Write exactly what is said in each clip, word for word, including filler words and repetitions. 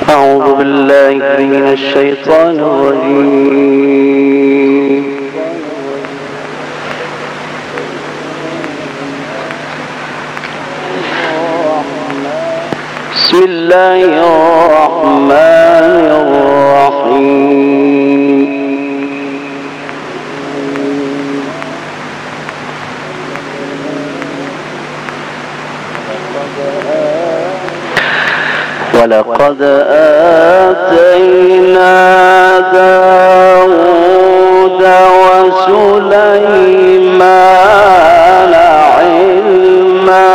أعوذ بالله من الشيطان الرجيم. بسم الله الرحمن الرحيم. ولقد آتينا داود وسليمان علما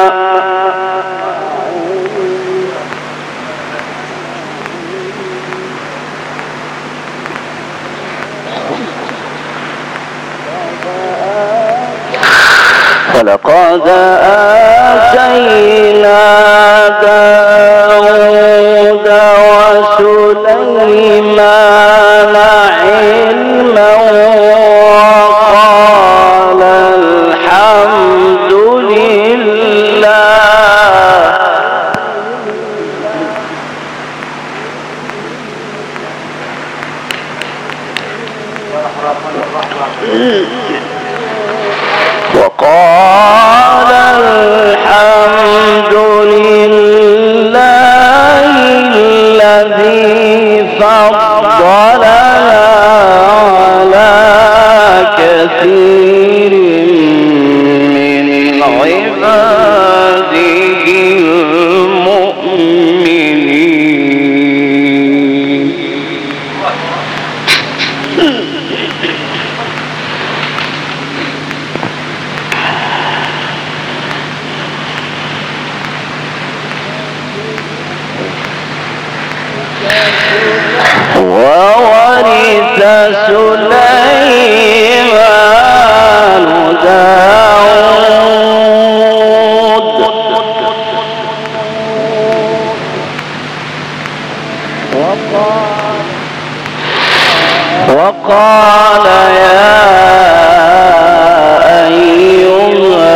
ولقد آتينا داود وسليمان علما وقال الحمد لله وقال الحمد لله الذي فضلنا على كثير من عباده المؤمنين. وورث سليمان داود وقال يا أيها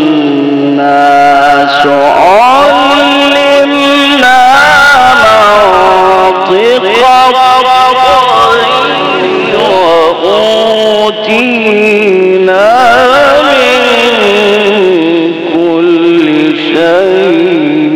الناس علمنا منطق وأوتينا من كل شيء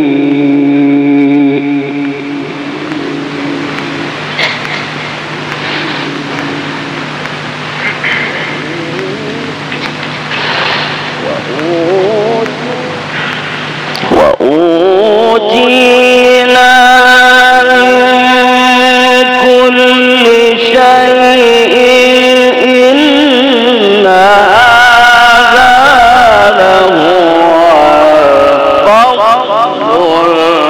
وأوتينا من كل شيء إن هذا لهو الفضل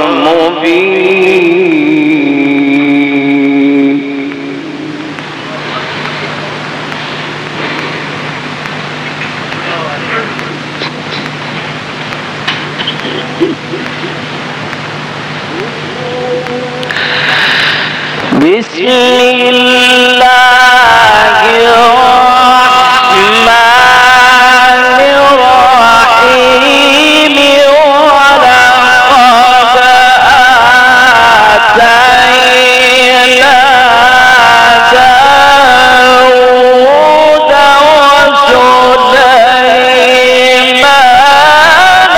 المبين. بسم الله الرحمن الرحيم. ولقد آتينا داود وسليمان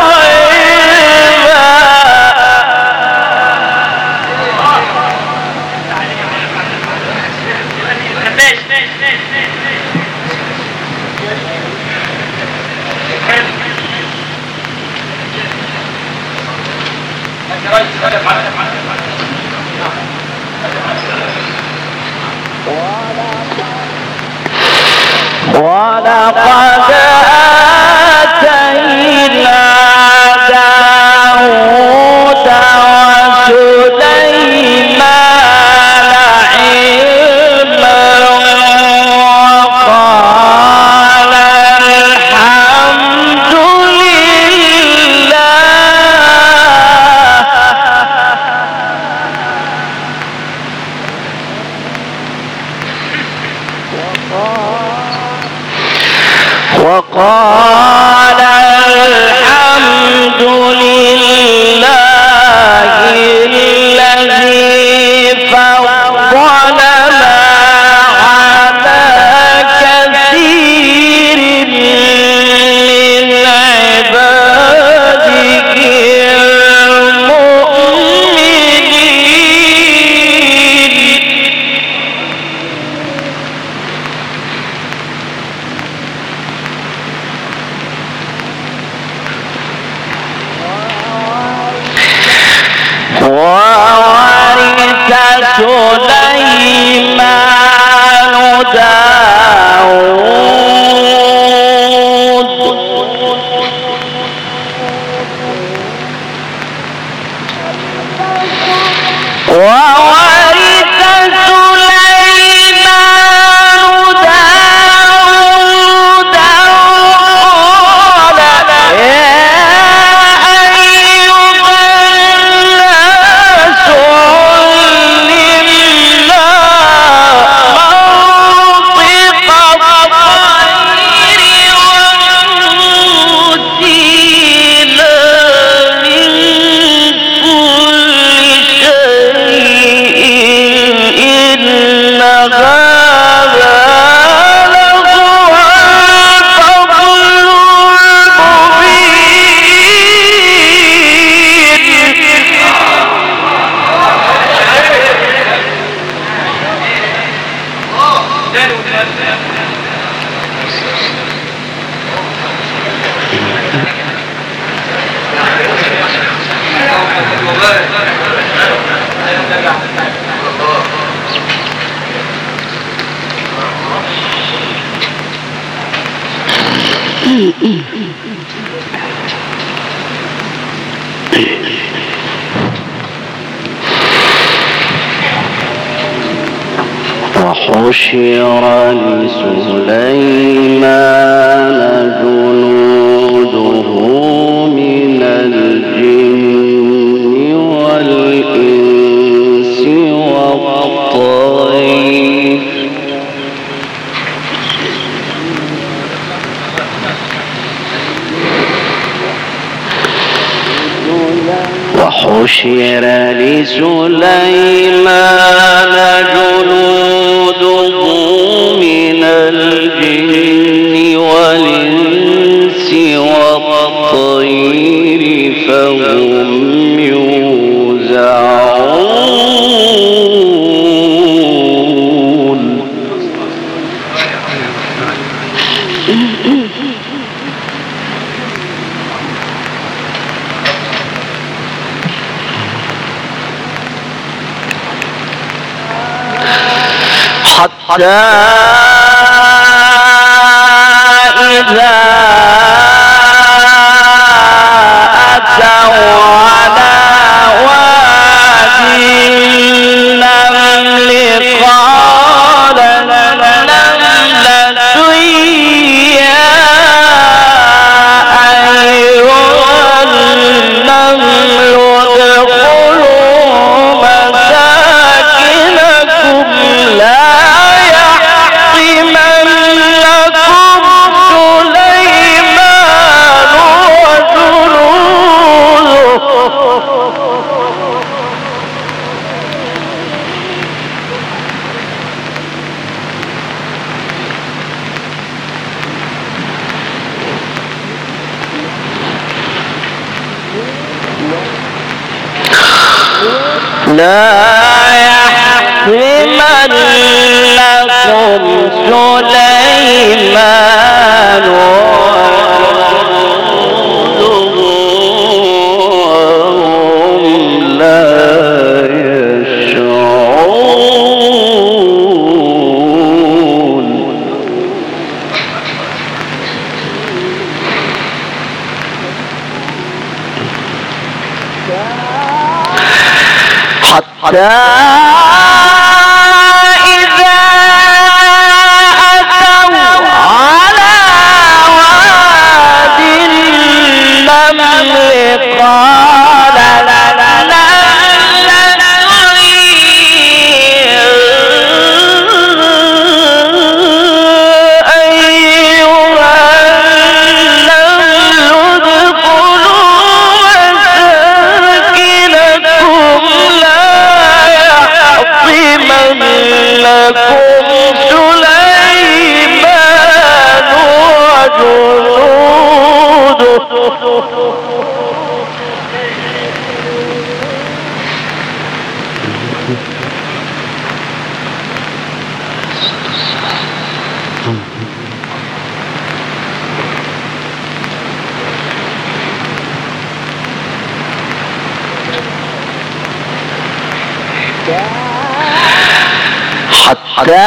علما ولقد آتينا داود وسليمان علما وقال الحمد لله وقال الحمد لله الذي سليمان داود وورث سليمان داود قال يا أيها الناس علمنا منطق الطير وأوتينا من كل شيء إن هذا لهو الفضل وحشر لسليمان جنوده من الجن والإنس والطير وحشر لسليمان جنوده من الجن والإنس والطير فهم يوزعون حتى إذا أتوا على وادي النمل قال النملة يا أيها النمل ادخلوا مساكنكم لا لا يحرمنكم سليمان وهم لا يشعرون حتى إذا أتوا على وادي النمل قال لكم سليمان وجنوده حتى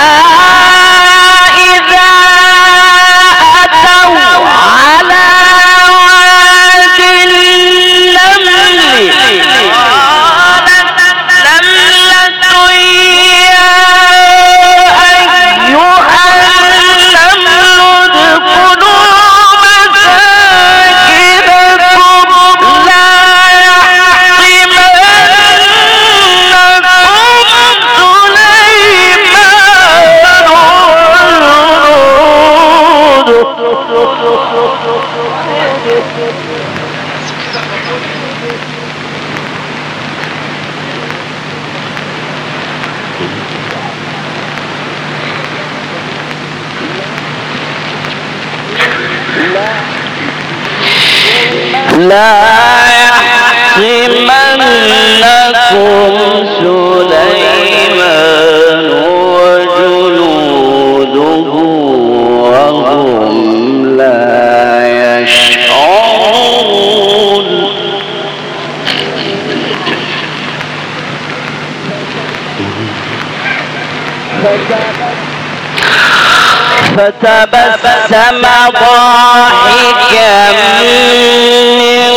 إذا أتوا على واد النمل قالت نملة يا أيها النمل ادخلوا مساكنكم لا لا يحطمنكم سليمان وجنوده وهم لا يشعرون. فتبسم ضاحكا من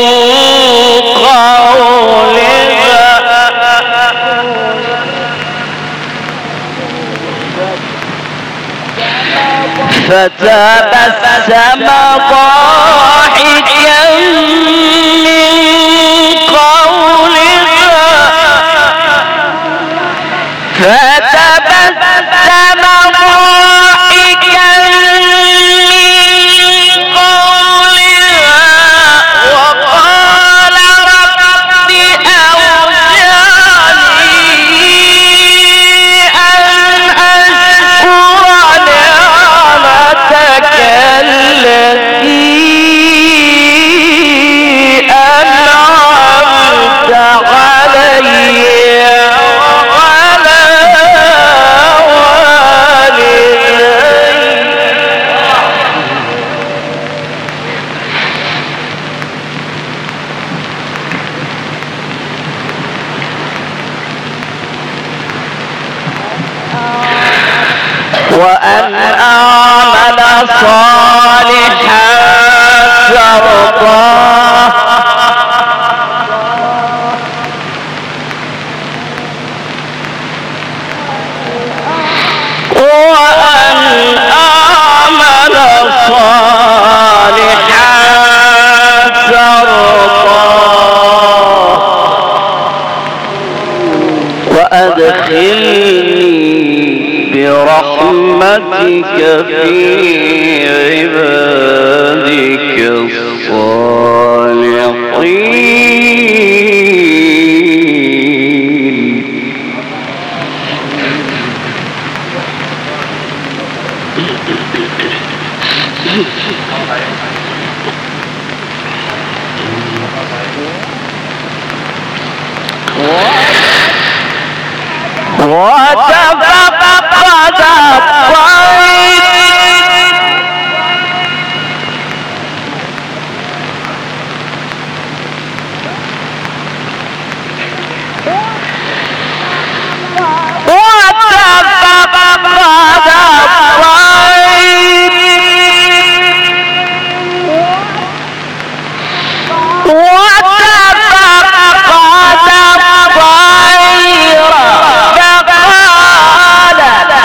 قولها فتبسم ضاحكا من قولها فتبسم ضاحكا من قولها وقال رب أوزعني أن أشكر نعمتك التي أنعمت علي وأن أعمل صالحا ترضاه وأن أعمل صالحا ترضاه وأدخلني برحمتك في عبادك الصالحين. وتفقد الطير وتفقد الطير وتفقد الطير فقال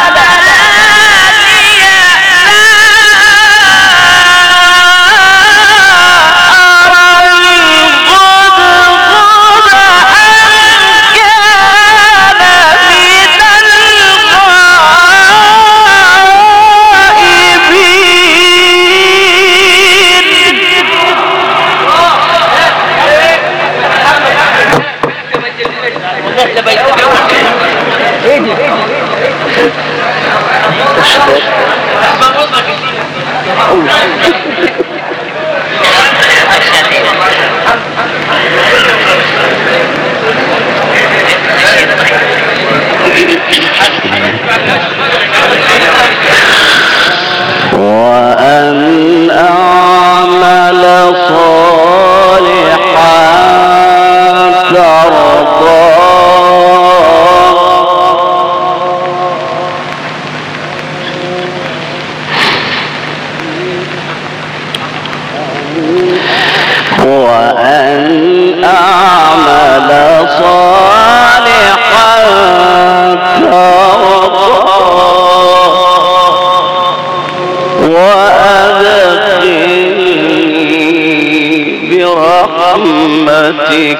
وأن أعمل صالحا ترضاه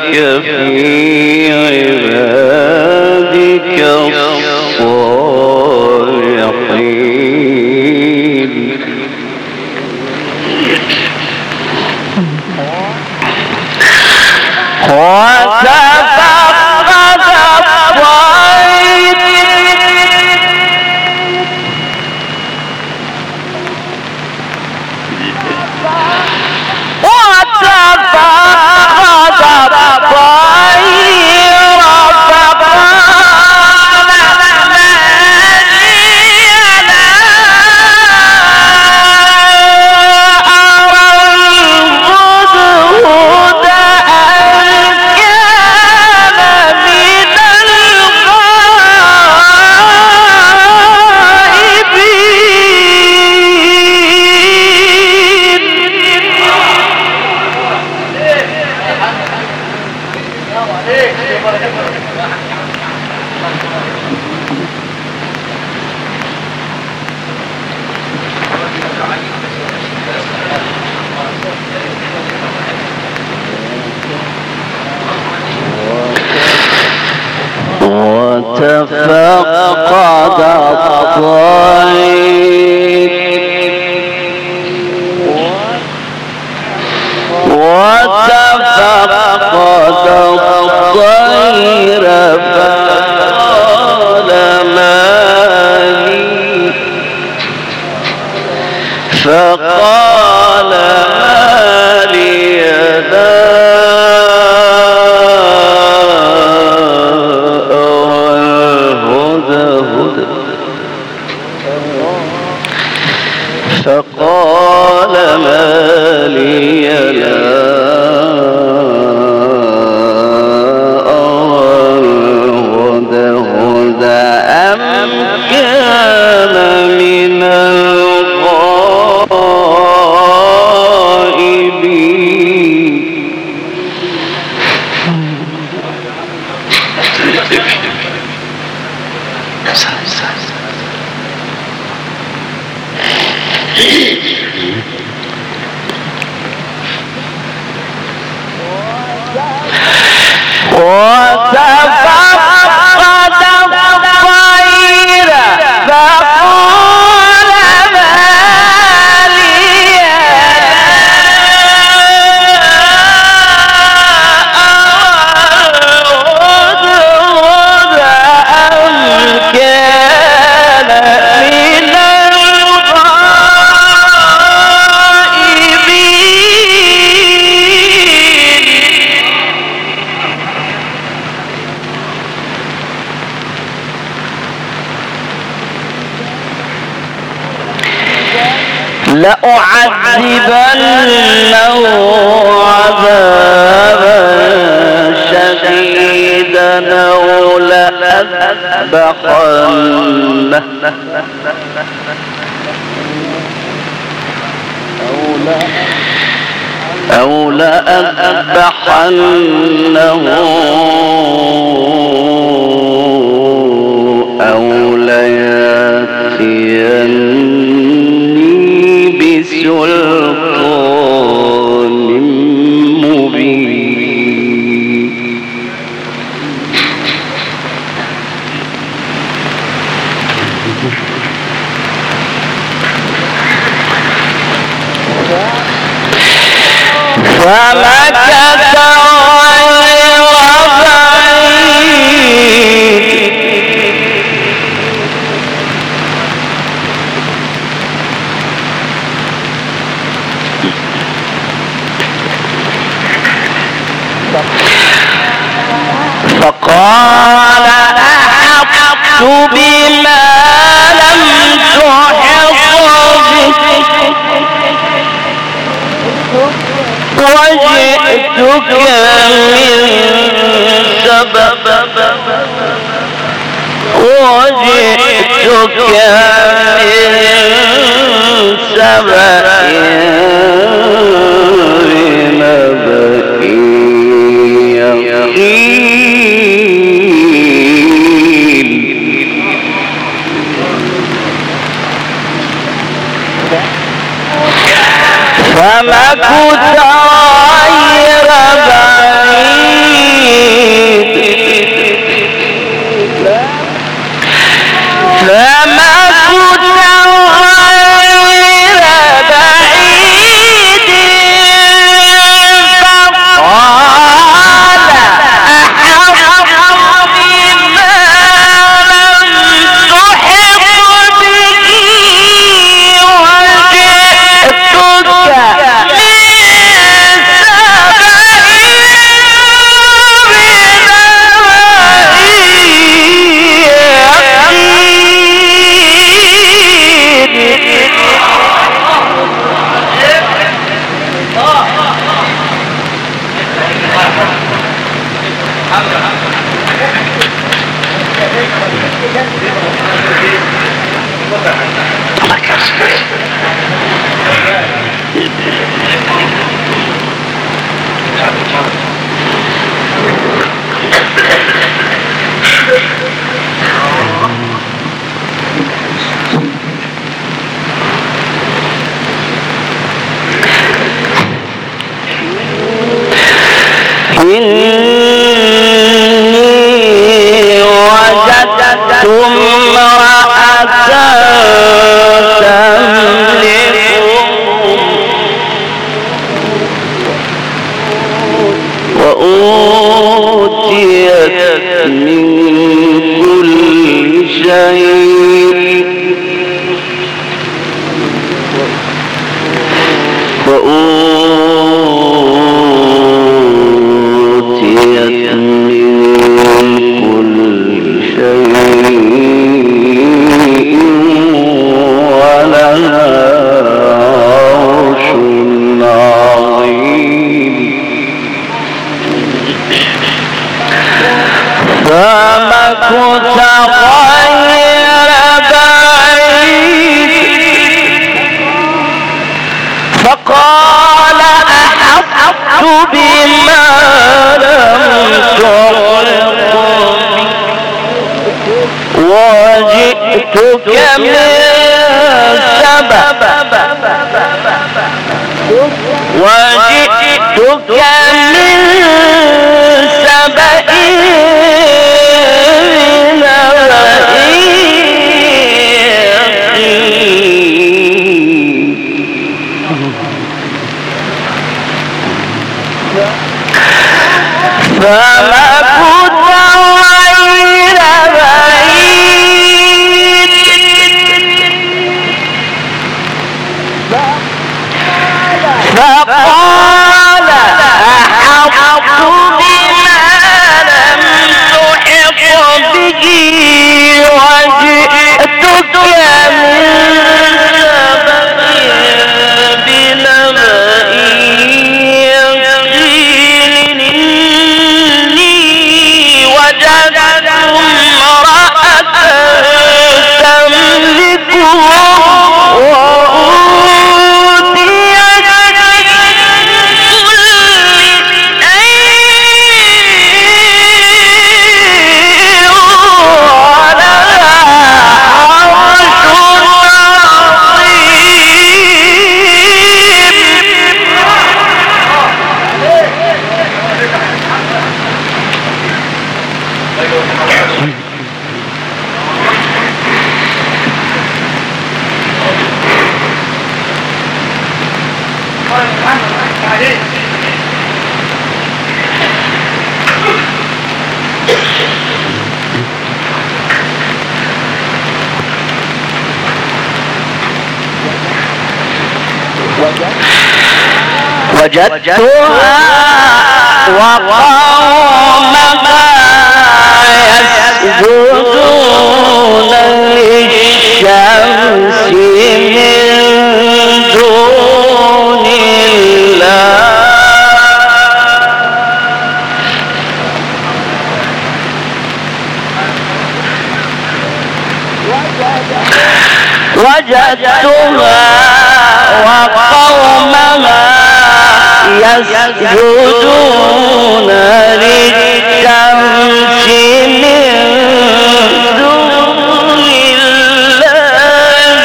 في عبادك الصالحين وتفقد الطير وتفقد الطير فقال ما لي لا أرى الهدهد وتفقد الطير وتفقد الطير فقال ما لي فقال ما لي لا فقال ما لي لا أرى الهدهد أم كان من الغائبين وتفقد الطير فقال ما لي لا أرى الهدهد أم كان من لأعذبنه عذابا شديدا أو لأذبحنه أو لأذبحنه أو ليأتيني بسلطان مبين فمكث غير بعيد فقال أحطت بما لم تحط به وجئتك من سبأ وجئتك من سبأ بنبأ يقين فمكث غير بعيد وجدتها وقومها يسجدون للشمس من دون الله وجدتها وقومها يسجدون للشمس من دون الله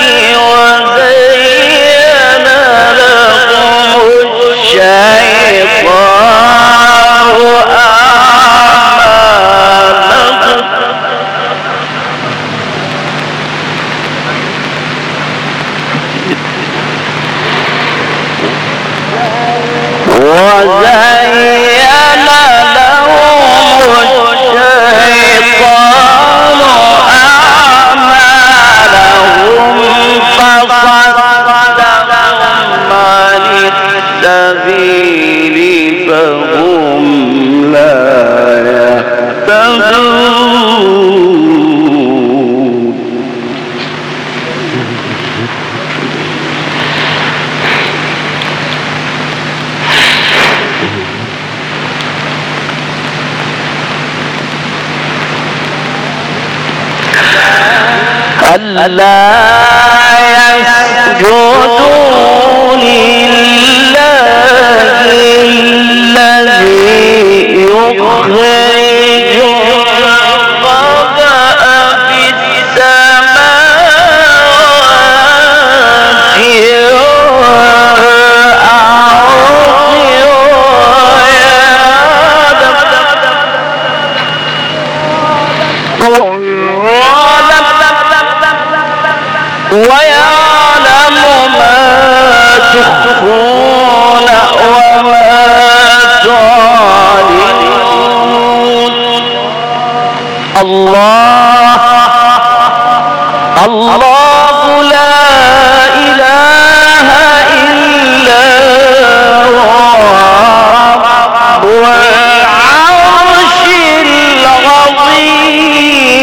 وزين لهم الشيطان أعمالهم ألا يسجدوا لله الذي يخرج الخبأ في السماوات ويعلم ما تخفون وما تعلنون. الله الله لا إله إلا هو رب العرش العظيم.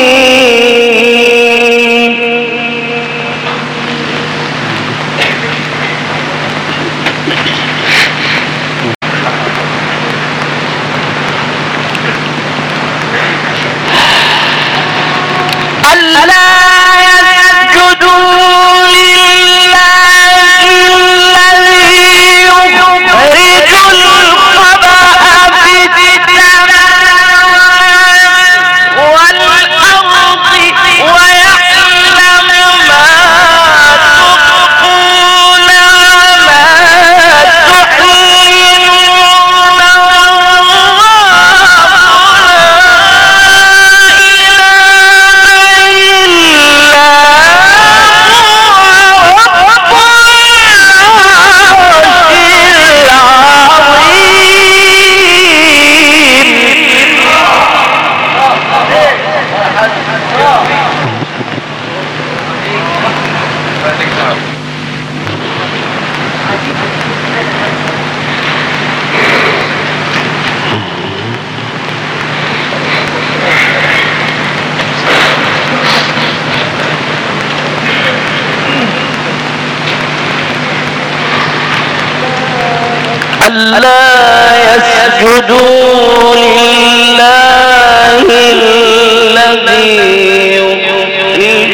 ألا يسجدوا لله الذي يخرج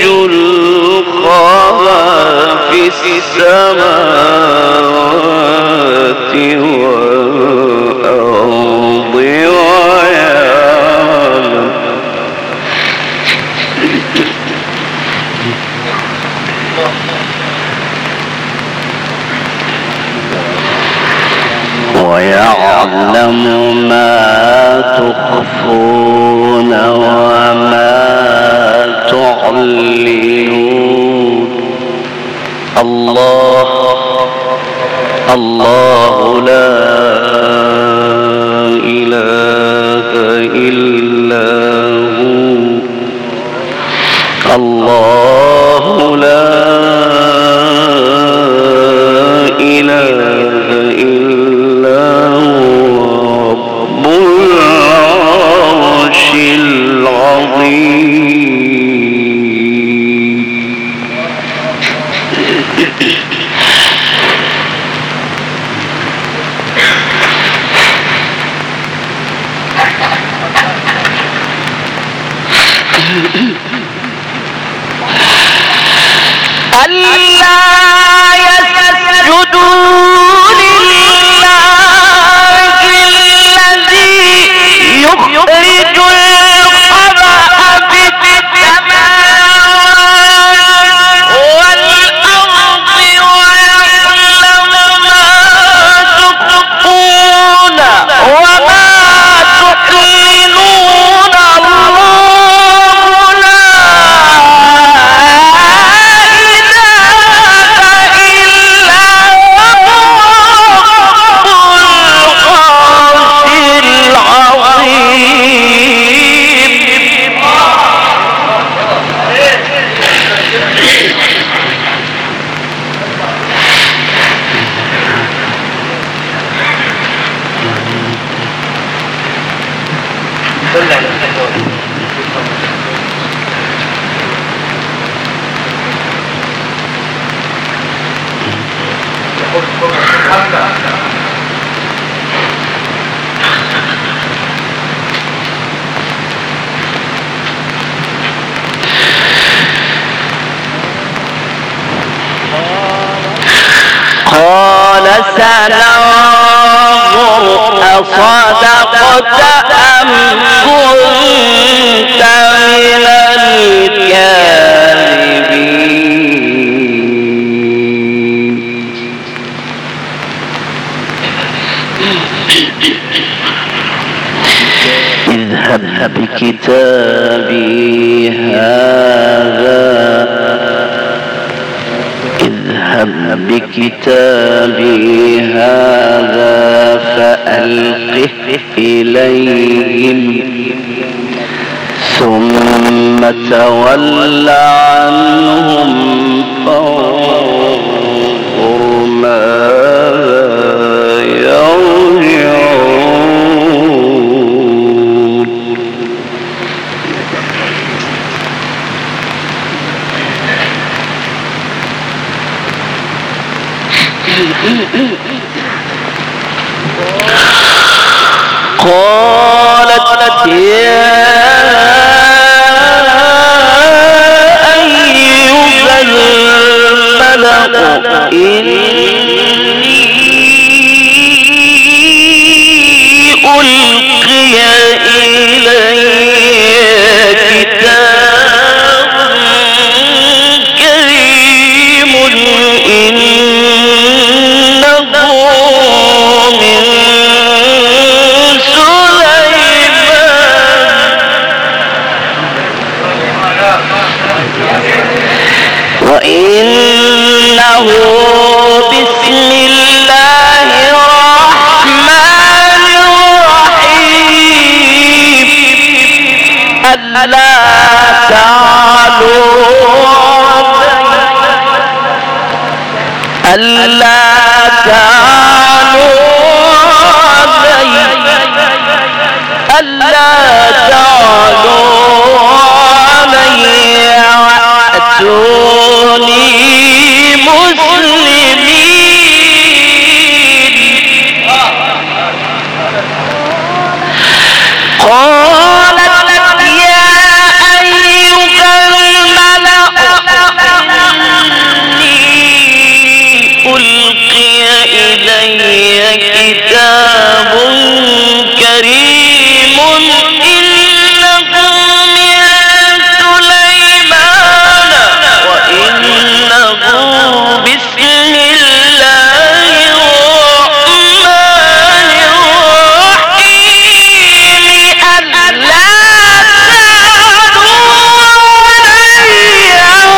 الخبأ في السماوات والأرض ويعلم ويعلم ما تخفون وما تعلنون. الله الله لا إله إلا هو الله لا إله إلا هو رب العرش العظيم. ألا يسجدوا لله الذي يخرج الخبأ في السماوات والأرض ويعلم ما تخفون وما تعلنون. الله لا إله أصدقت أم كنت من الكاذبين اذهب بكتابي هذا اذهب بكتابي هذا فألقه إليهم ثم تول عنهم فانظر ماذا يرجعون. قالت يا أيها الملأ إني ألقي إلي كتاب كريم إنه من وإنه بسم الله الرحمن الرحيم ألا تعلوا ألا تعلوا علي ألا تعلوا علي وأتوني مسلمين. قالت يا أيها الملأ إني ألقي إلي كتاب كريم إنه من سليمان وإنه بسم الله الرحمن الرحيم ألا تعلوا علي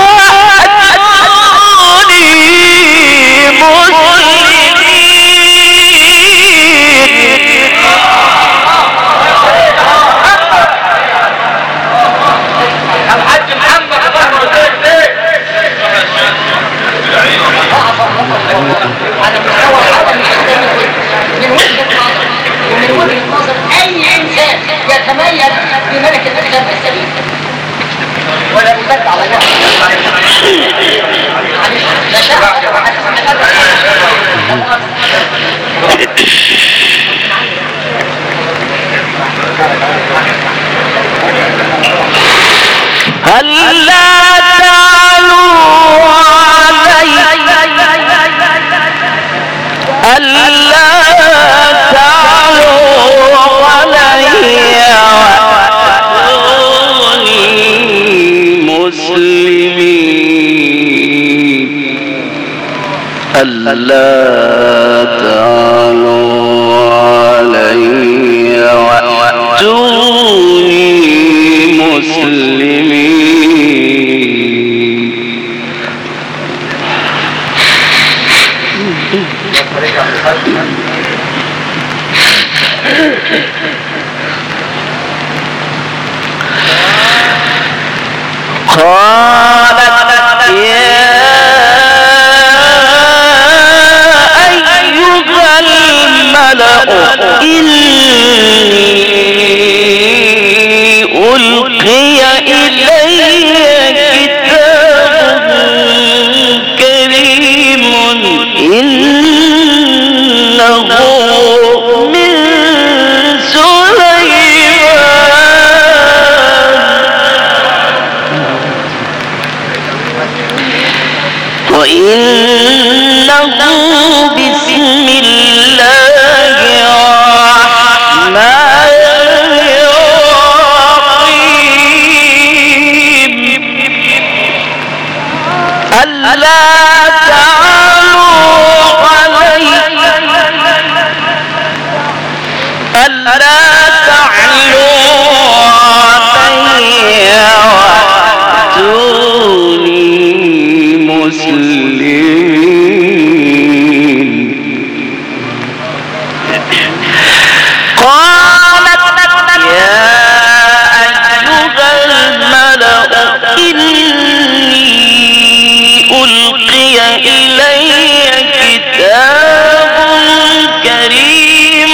وأتوني يتميز بملكة الأدب السليم ولا يبدع على الله. ألا تعلوا علي ألا تعلوا علي وأتوني مسلمين. ألا تعلوا علي وأتوني مسلمين. قالت يا أيها الملأ إني ألقي إلي كتاب كريم إنه من سليمان وإنه بسم الله ألا تعلوا علي ألا تعلوا علي وأتوني مسلمين. قالت يا أيها الملأ إني ألقي إلي كتاب كريم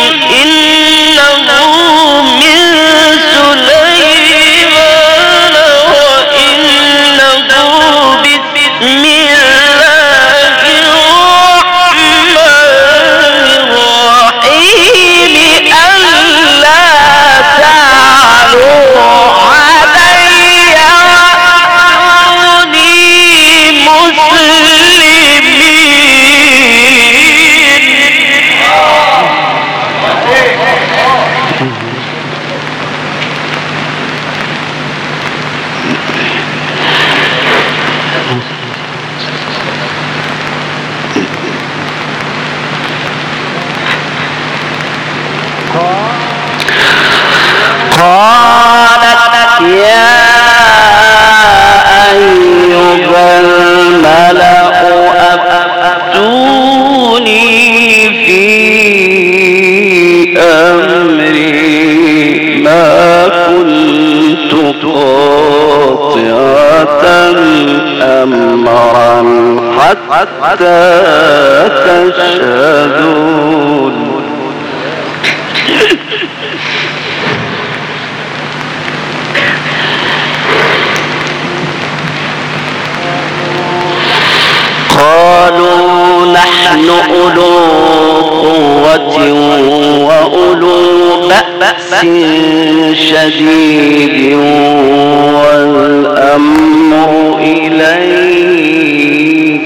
إنه من سليمان وإنه بسم الله الرحمن الرحيم ألا تعلوا علي وأتوني مسلمين. قالت يا أيها الملأ أفتوني في أمري ما كنت قاطعة أمرا حتى تشهدون. قالوا نحن أولو قوة وأولو بأس شديد والأمر إليك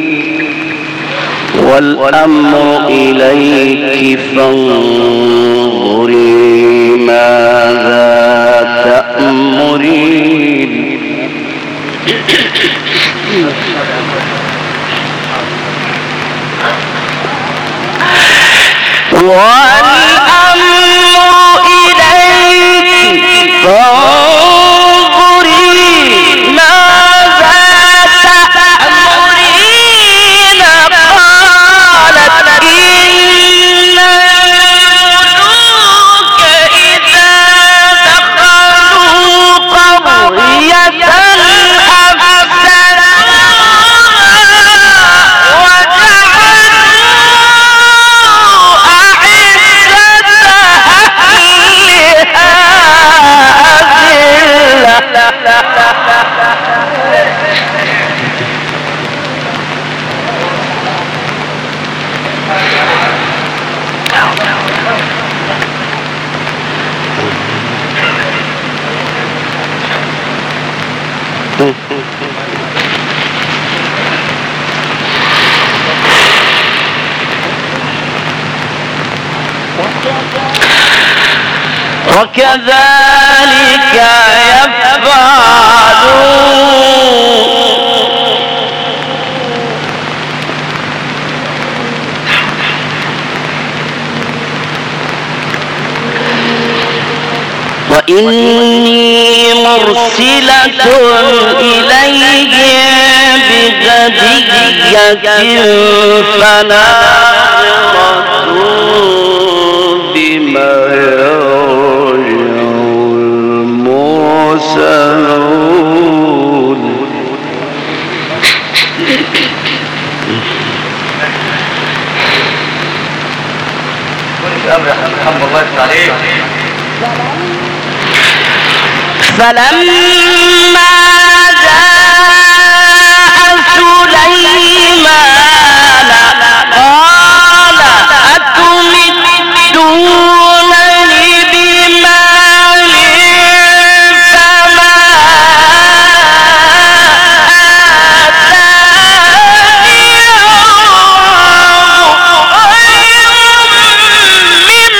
والأمر إليك فانظري ماذا تأمرين. والأمر إليك فانظري ماذا تأمرين. قالت إن الملوك إذا دخلوا قرية وكذلك يفعلون. وإني مرسلة إليهم بهدية فناظرة بما يرجع المرسلون. فلما جاء سليمان قال أتمدونني بمال فما آتاني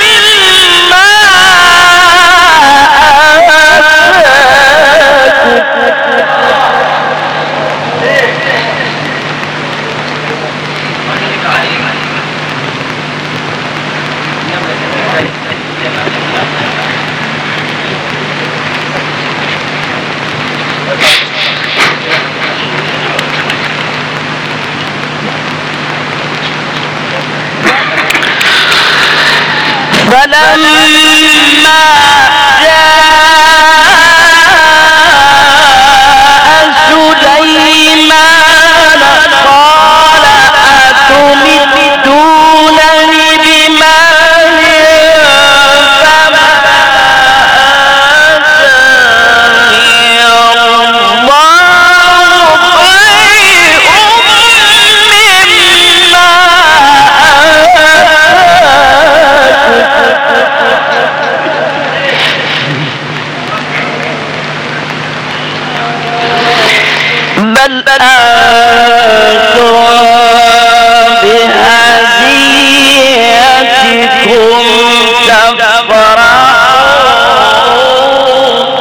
الله خير مما آتاكم فلما سليمان قال أتمدونني بمال فما آتاني الله خير مما آتاكم بل أنتم بهديتكم تفرحون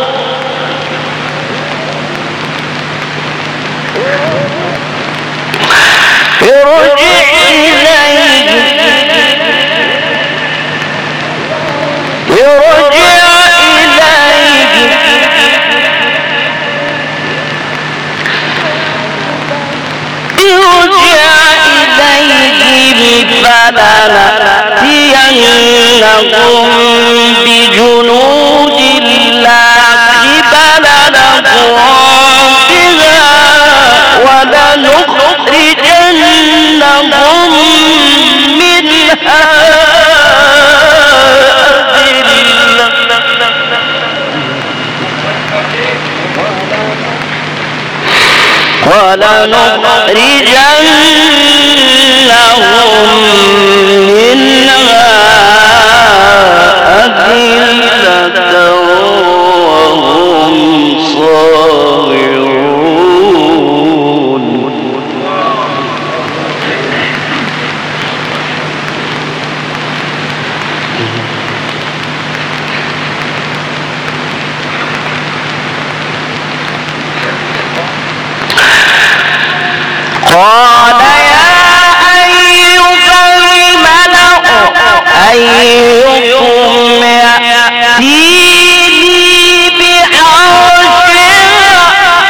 ارجع إليه ارجع إليه فلنأتينهم بجنود لا قبل لهم بها ولنخرجنهم منها أذلة ولنخرجنهم منها أذلة وهم صاغرون قال يا أيها الملأ أيكم يأتيني بعرشها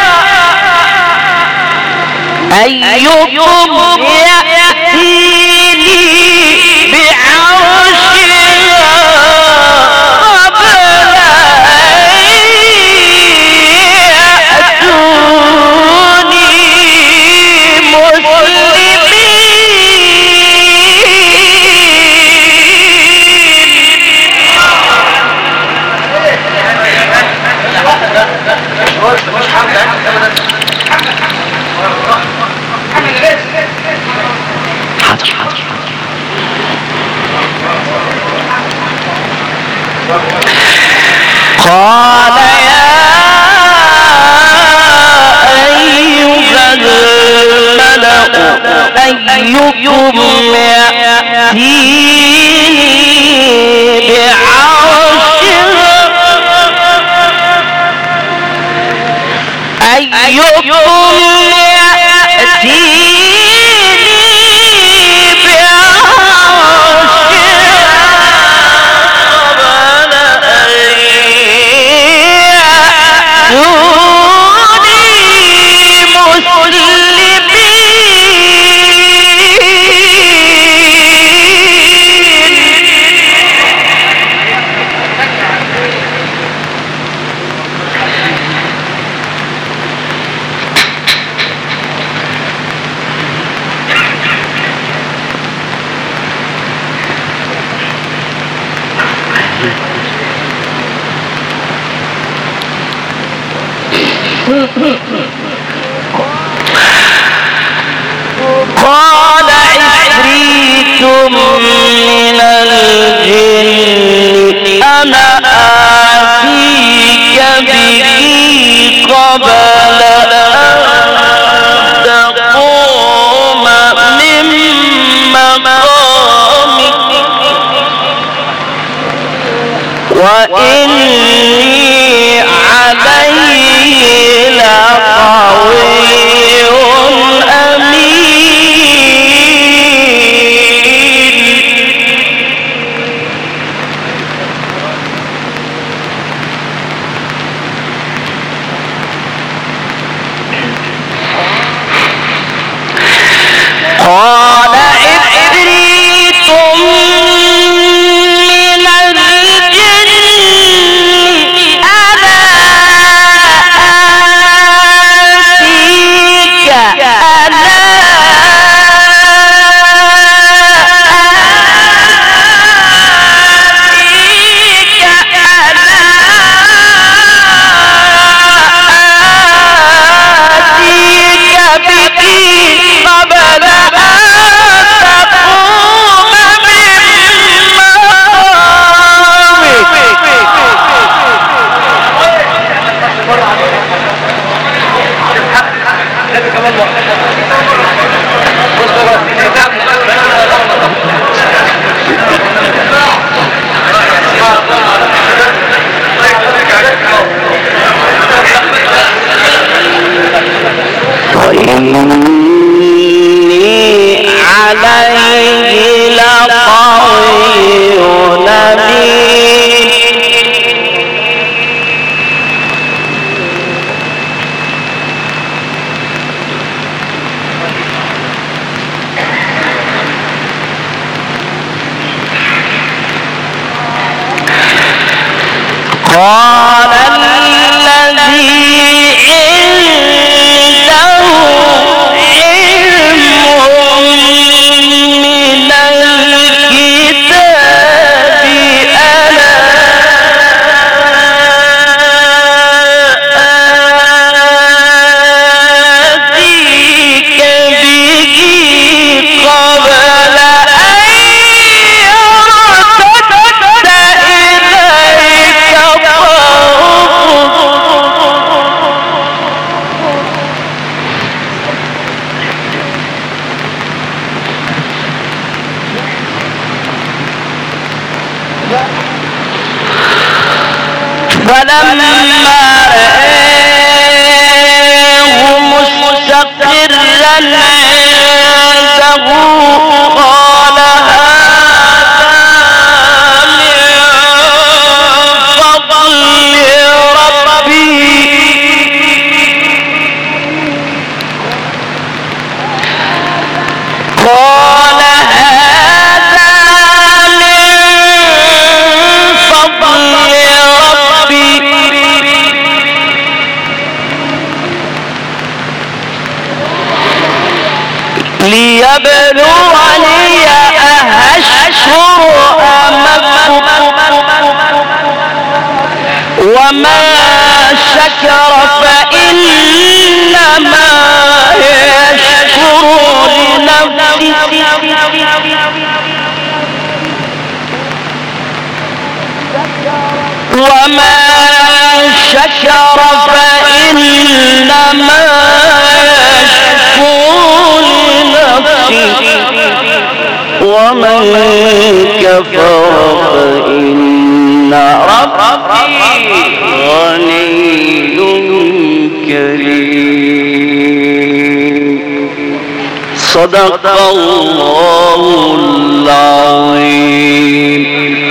أيكم يأتيني بعرشها قبل أن يأتوني حاضر حاضر قال يا أيها الملأ أيكم يأتيني بعرشها أيكم يأتيني قال عفريت من الجن أنا آتيك به قبل أن تقوم من مقامك وإني عليه لقوي قال عفريت من وإني عليه لقوي أمين. قال الذي عنده علم من الكتاب أنا آتيك به قبل أن يرتد إليك فلما رآه مستقرا عنده قال هذا من فضل ربي قال هذا من فضل ربي ليبلوني أهشكر أم أكفر ومن شكر فإنما يشكر لنفسه ومن شكر فإنما يشكر لنفسه ومن كفر فإن ربي غني كريم. صدق الله العظيم.